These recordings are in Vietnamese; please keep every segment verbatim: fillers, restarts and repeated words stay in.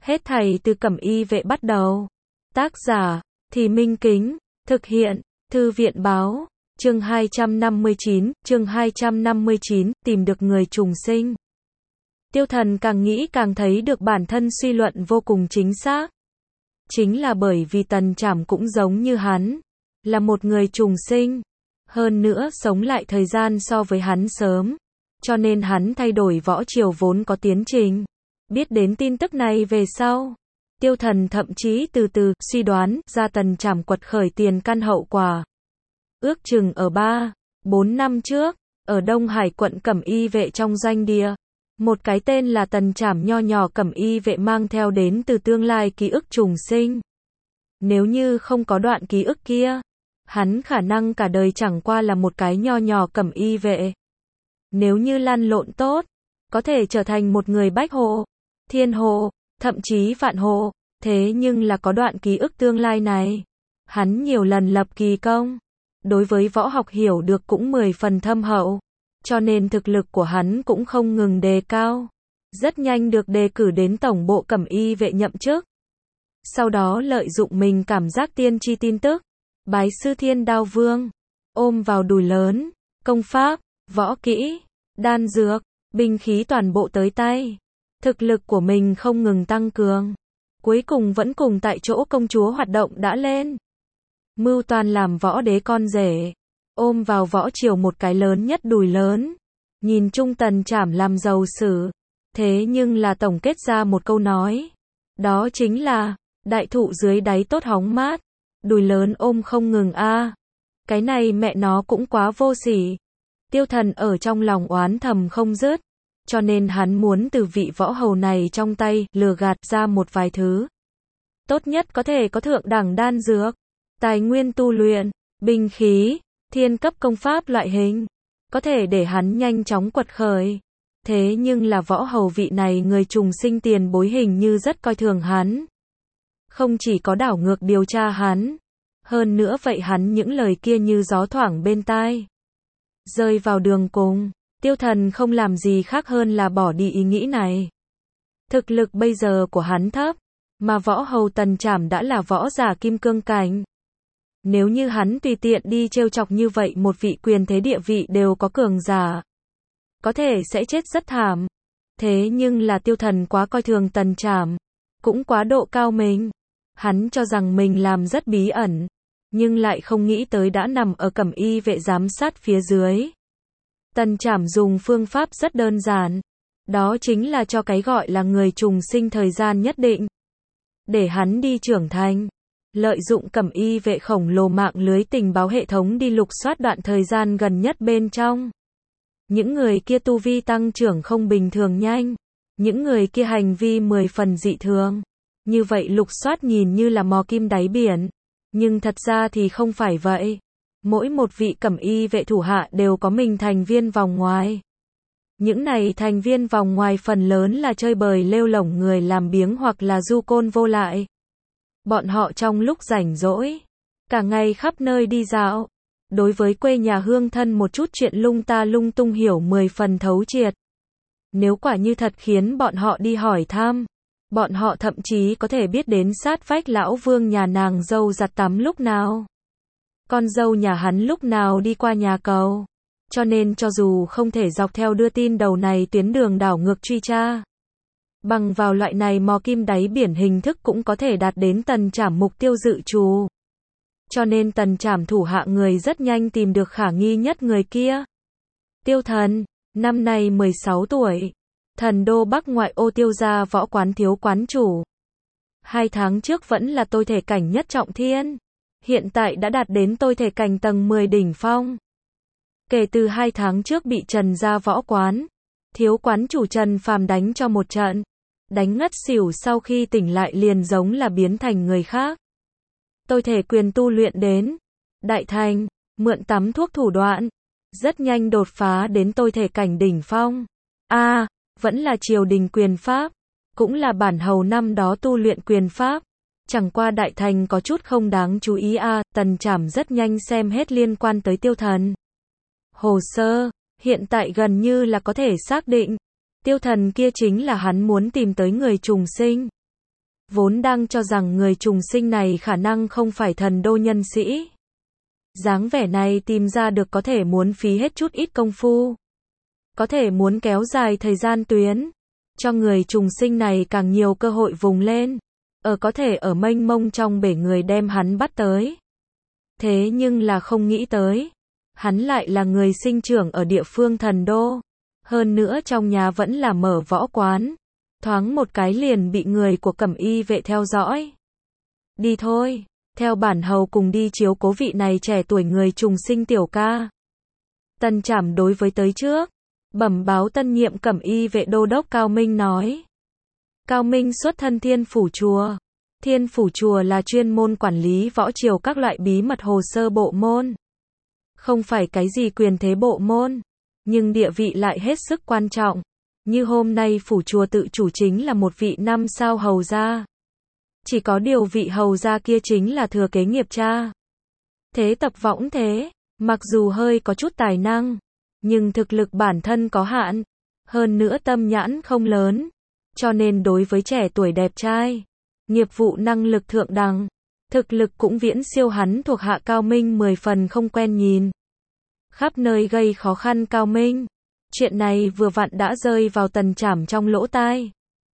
Hết thảy từ Cẩm Y Vệ bắt đầu. Tác giả, Thì Minh Kính, thực hiện, Thư viện Báo, chương hai trăm năm mươi chín, chương hai trăm năm mươi chín, tìm được người trùng sinh. Tiêu Thần càng nghĩ càng thấy được bản thân suy luận vô cùng chính xác. Chính là bởi vì Tần Trảm cũng giống như hắn, là một người trùng sinh, hơn nữa sống lại thời gian so với hắn sớm, cho nên hắn thay đổi võ triều vốn có tiến trình. Biết đến tin tức này về sau, Tiêu Thần thậm chí từ từ suy đoán ra Tần Trảm quật khởi tiền căn hậu quả. Ước chừng ở ba, bốn năm trước, ở Đông Hải quận Cẩm Y Vệ trong doanh địa, một cái tên là Tần Trảm nho nhỏ Cẩm Y Vệ mang theo đến từ tương lai ký ức trùng sinh. Nếu như không có đoạn ký ức kia, hắn khả năng cả đời chẳng qua là một cái nho nhỏ Cẩm Y Vệ. Nếu như lăn lộn tốt, có thể trở thành một người bách hộ, thiên hộ, thậm chí vạn hộ. Thế nhưng là có đoạn ký ức tương lai này, hắn nhiều lần lập kỳ công, đối với võ học hiểu được cũng mười phần thâm hậu, cho nên thực lực của hắn cũng không ngừng đề cao. Rất nhanh được đề cử đến tổng bộ Cẩm Y Vệ nhậm chức. Sau đó lợi dụng mình cảm giác tiên tri tin tức, bái sư Thiên Đao Vương, ôm vào đùi lớn, công pháp, võ kỹ, đan dược, binh khí toàn bộ tới tay. Thực lực của mình không ngừng tăng cường, cuối cùng vẫn cùng tại chỗ công chúa hoạt động đã lên. Mưu toàn làm võ đế con rể, ôm vào võ triều một cái lớn nhất đùi lớn, nhìn chung Tần Trảm làm giàu sử. Thế nhưng là tổng kết ra một câu nói, đó chính là, đại thụ dưới đáy tốt hóng mát, đùi lớn ôm không ngừng a. À. Cái này mẹ nó cũng quá vô sỉ. Tiêu Thần ở trong lòng oán thầm không dứt, cho nên hắn muốn từ vị võ hầu này trong tay lừa gạt ra một vài thứ. Tốt nhất có thể có thượng đẳng đan dược, tài nguyên tu luyện, binh khí, thiên cấp công pháp loại hình, có thể để hắn nhanh chóng quật khởi. Thế nhưng là võ hầu vị này người trùng sinh tiền bối hình như rất coi thường hắn. Không chỉ có đảo ngược điều tra hắn, hơn nữa vậy hắn những lời kia như gió thoảng bên tai. Rơi vào đường cùng, Tiêu Thần không làm gì khác hơn là bỏ đi ý nghĩ này. Thực lực bây giờ của hắn thấp, mà võ hầu Tần Trảm đã là võ giả kim cương cảnh. Nếu như hắn tùy tiện đi trêu chọc như vậy một vị quyền thế địa vị đều có cường giả, có thể sẽ chết rất thảm. Thế nhưng là Tiêu Thần quá coi thường Tần Trảm, cũng quá độ cao mình. Hắn cho rằng mình làm rất bí ẩn, nhưng lại không nghĩ tới đã nằm ở Cẩm Y Vệ giám sát phía dưới. Tần Trảm dùng phương pháp rất đơn giản, đó chính là cho cái gọi là người trùng sinh thời gian nhất định, để hắn đi trưởng thành, lợi dụng Cẩm Y Vệ khổng lồ mạng lưới tình báo hệ thống đi lục soát đoạn thời gian gần nhất bên trong. Những người kia tu vi tăng trưởng không bình thường nhanh, những người kia hành vi mười phần dị thường. Như vậy lục soát nhìn như là mò kim đáy biển, nhưng thật ra thì không phải vậy. Mỗi một vị Cẩm Y Vệ thủ hạ đều có mình thành viên vòng ngoài. Những này thành viên vòng ngoài phần lớn là chơi bời lêu lổng người làm biếng hoặc là du côn vô lại. Bọn họ trong lúc rảnh rỗi, cả ngày khắp nơi đi dạo, đối với quê nhà hương thân một chút chuyện lung ta lung tung hiểu mười phần thấu triệt. Nếu quả như thật khiến bọn họ đi hỏi thăm, bọn họ thậm chí có thể biết đến sát vách lão Vương nhà nàng dâu giặt tắm lúc nào, con dâu nhà hắn lúc nào đi qua nhà cầu. Cho nên cho dù không thể dọc theo đưa tin đầu này tuyến đường đảo ngược truy tra, bằng vào loại này mò kim đáy biển hình thức cũng có thể đạt đến Tần Trảm mục tiêu dự trù. Cho nên Tần Trảm thủ hạ người rất nhanh tìm được khả nghi nhất người kia. Tiêu Thần, năm nay mười sáu tuổi, Thần đô Bắc ngoại ô Tiêu gia võ quán thiếu quán chủ. Hai tháng trước vẫn là tôi thể cảnh nhất trọng thiên, hiện tại đã đạt đến tôi thể cảnh tầng mười đỉnh phong. Kể từ hai tháng trước bị Trần gia võ quán, thiếu quán chủ Trần Phàm đánh cho một trận, đánh ngất xỉu, sau khi tỉnh lại liền giống là biến thành người khác. Tôi thể quyền tu luyện đến đại thành, mượn tắm thuốc thủ đoạn, rất nhanh đột phá đến tôi thể cảnh đỉnh phong. A, à, vẫn là triều đình quyền pháp, cũng là bản hầu năm đó tu luyện quyền pháp, chẳng qua đại thành có chút không đáng chú ý a. À, Tần Trảm rất nhanh xem hết liên quan tới Tiêu Thần hồ sơ, hiện tại gần như là có thể xác định, Tiêu Thần kia chính là hắn muốn tìm tới người trùng sinh. vốn đang cho rằng người trùng sinh này khả năng không phải thần đô nhân sĩ. Dáng vẻ này tìm ra được có thể muốn phí hết chút ít công phu. Có thể muốn kéo dài thời gian tuyến. Cho người trùng sinh này càng nhiều cơ hội vùng lên. Ở có thể ở mênh mông trong bể người đem hắn bắt tới. Thế nhưng là không nghĩ tới. Hắn lại là người sinh trưởng ở địa phương thần đô. Hơn nữa trong nhà vẫn là mở võ quán. Thoáng một cái liền bị người của Cẩm Y vệ theo dõi. Đi thôi, theo bản hầu cùng đi chiếu cố vị này trẻ tuổi người trùng sinh tiểu ca. Tần Trảm đối với tới trước, bẩm báo tân nhiệm Cẩm Y vệ đô đốc Cao Minh nói. Cao Minh xuất thân Thiên Phủ Chùa. Thiên Phủ Chùa là chuyên môn quản lý võ triều các loại bí mật hồ sơ bộ môn. Không phải cái gì quyền thế bộ môn, nhưng địa vị lại hết sức quan trọng. Như hôm nay phủ chùa tự chủ chính là một vị năm sao hầu gia. Chỉ có điều vị hầu gia kia chính là thừa kế nghiệp cha. Thế tập võng thế, mặc dù hơi có chút tài năng, nhưng thực lực bản thân có hạn, hơn nữa tâm nhãn không lớn, cho nên đối với trẻ tuổi đẹp trai, nghiệp vụ năng lực thượng đẳng, thực lực cũng viễn siêu hắn thuộc hạ Cao Minh mười phần không quen nhìn. Khắp nơi gây khó khăn Cao Minh. Chuyện này vừa vặn đã rơi vào Tần Trảm trong lỗ tai.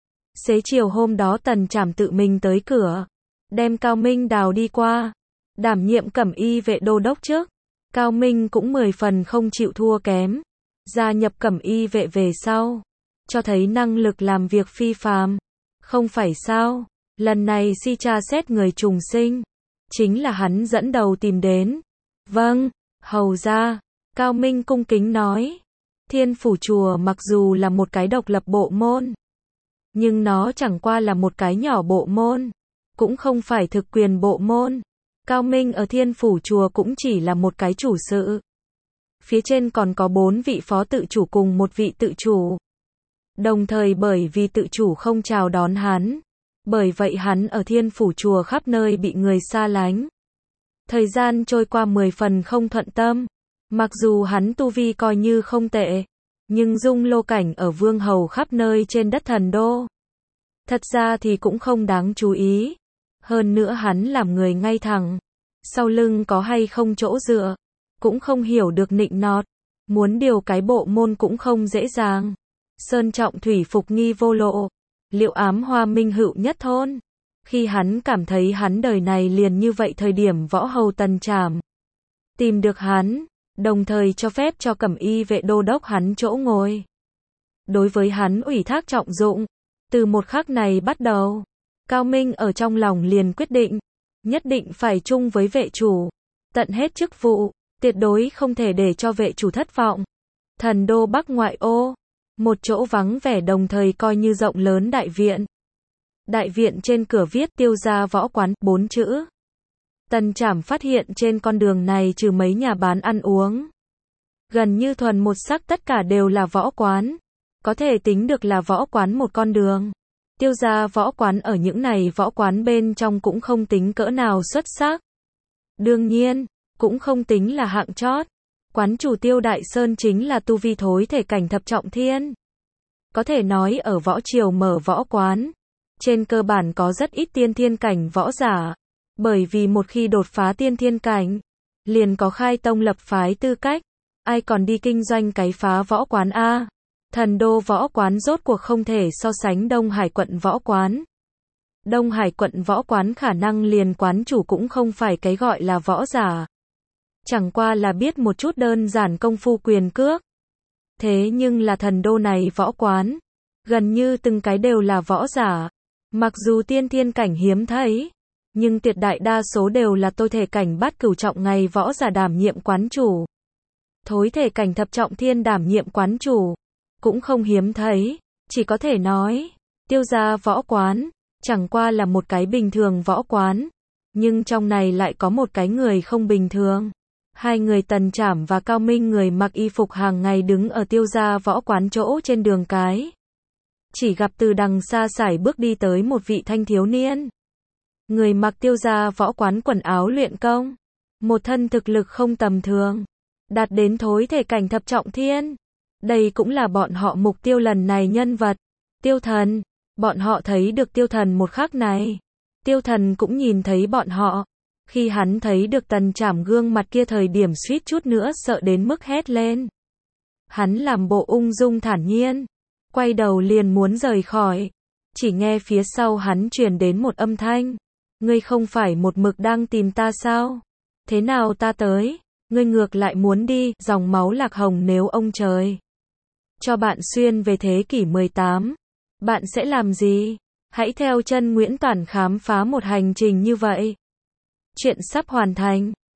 Xế chiều hôm đó Tần Trảm tự mình tới cửa, đem Cao Minh đào đi qua, đảm nhiệm Cẩm Y vệ đô đốc trước. Cao Minh cũng mười phần không chịu thua kém, gia nhập Cẩm Y vệ về sau, cho thấy năng lực làm việc phi phàm. Không phải sao, lần này si tra xét người trùng sinh, chính là hắn dẫn đầu tìm đến. Vâng, hầu gia, Cao Minh cung kính nói. Thiên Phủ Chùa mặc dù là một cái độc lập bộ môn, nhưng nó chẳng qua là một cái nhỏ bộ môn, cũng không phải thực quyền bộ môn. Cao Minh ở Thiên Phủ Chùa cũng chỉ là một cái chủ sự. Phía trên còn có bốn vị phó tự chủ cùng một vị tự chủ. Đồng thời bởi vì tự chủ không chào đón hắn, bởi vậy hắn ở Thiên Phủ Chùa khắp nơi bị người xa lánh. Thời gian trôi qua mười phần không thuận tâm. Mặc dù hắn tu vi coi như không tệ, nhưng dung lô cảnh ở vương hầu khắp nơi trên đất thần đô. Thật ra thì cũng không đáng chú ý. Hơn nữa hắn làm người ngay thẳng. Sau lưng có hay không chỗ dựa, cũng không hiểu được nịnh nọt. Muốn điều cái bộ môn cũng không dễ dàng. Sơn trọng thủy phục nghi vô lộ. Liệu ám hoa minh hữu nhất thôn. Khi hắn cảm thấy hắn đời này liền như vậy thời điểm võ hầu Tần Trảm tìm được hắn. Đồng thời cho phép cho Cẩm Y vệ đô đốc hắn chỗ ngồi. Đối với hắn ủy thác trọng dụng. Từ một khắc này bắt đầu, Cao Minh ở trong lòng liền quyết định, nhất định phải chung với vệ chủ, tận hết chức vụ, tuyệt đối không thể để cho vệ chủ thất vọng. Thần đô Bắc ngoại ô, một chỗ vắng vẻ đồng thời coi như rộng lớn đại viện. Đại viện trên cửa viết Tiêu gia võ quán, bốn chữ. Tần Trảm phát hiện trên con đường này trừ mấy nhà bán ăn uống, gần như thuần một sắc tất cả đều là võ quán. Có thể tính được là võ quán một con đường. Tiêu gia võ quán ở những này võ quán bên trong cũng không tính cỡ nào xuất sắc. Đương nhiên, cũng không tính là hạng chót. Quán chủ Tiêu Đại Sơn chính là tu vi thối thể cảnh thập trọng thiên. Có thể nói ở võ triều mở võ quán, trên cơ bản có rất ít tiên thiên cảnh võ giả. Bởi vì một khi đột phá tiên thiên cảnh, liền có khai tông lập phái tư cách. Ai còn đi kinh doanh cái phá võ quán a? Thần đô võ quán rốt cuộc không thể so sánh Đông Hải quận võ quán. Đông Hải quận võ quán khả năng liền quán chủ cũng không phải cái gọi là võ giả. Chẳng qua là biết một chút đơn giản công phu quyền cước. Thế nhưng là thần đô này võ quán, gần như từng cái đều là võ giả. Mặc dù tiên thiên cảnh hiếm thấy, nhưng tuyệt đại đa số đều là tôi thể cảnh bát cửu trọng ngày võ giả đảm nhiệm quán chủ. Thối thể cảnh thập trọng thiên đảm nhiệm quán chủ, cũng không hiếm thấy, chỉ có thể nói, Tiêu gia võ quán, chẳng qua là một cái bình thường võ quán, nhưng trong này lại có một cái người không bình thường. Hai người Tần Trảm và Cao Minh người mặc y phục hàng ngày đứng ở Tiêu gia võ quán chỗ trên đường cái. Chỉ gặp từ đằng xa sải bước đi tới một vị thanh thiếu niên. Người mặc Tiêu gia võ quán quần áo luyện công, một thân thực lực không tầm thường, đạt đến thối thể cảnh thập trọng thiên. Đây cũng là bọn họ mục tiêu lần này nhân vật. Tiêu thần, Bọn họ thấy được Tiêu Thần một khắc này. Tiêu Thần cũng nhìn thấy bọn họ. Khi hắn thấy được Tần Trảm gương mặt kia thời điểm suýt chút nữa sợ đến mức hét lên. Hắn làm bộ ung dung thản nhiên, quay đầu liền muốn rời khỏi. Chỉ nghe phía sau hắn truyền đến một âm thanh. Ngươi không phải một mực đang tìm ta sao? Thế nào ta tới? Ngươi ngược lại muốn đi, dòng máu Lạc Hồng nếu ông trời cho bạn xuyên về thế kỷ mười tám, bạn sẽ làm gì? Hãy theo chân Nguyễn Toản khám phá một hành trình như vậy. Chuyện sắp hoàn thành.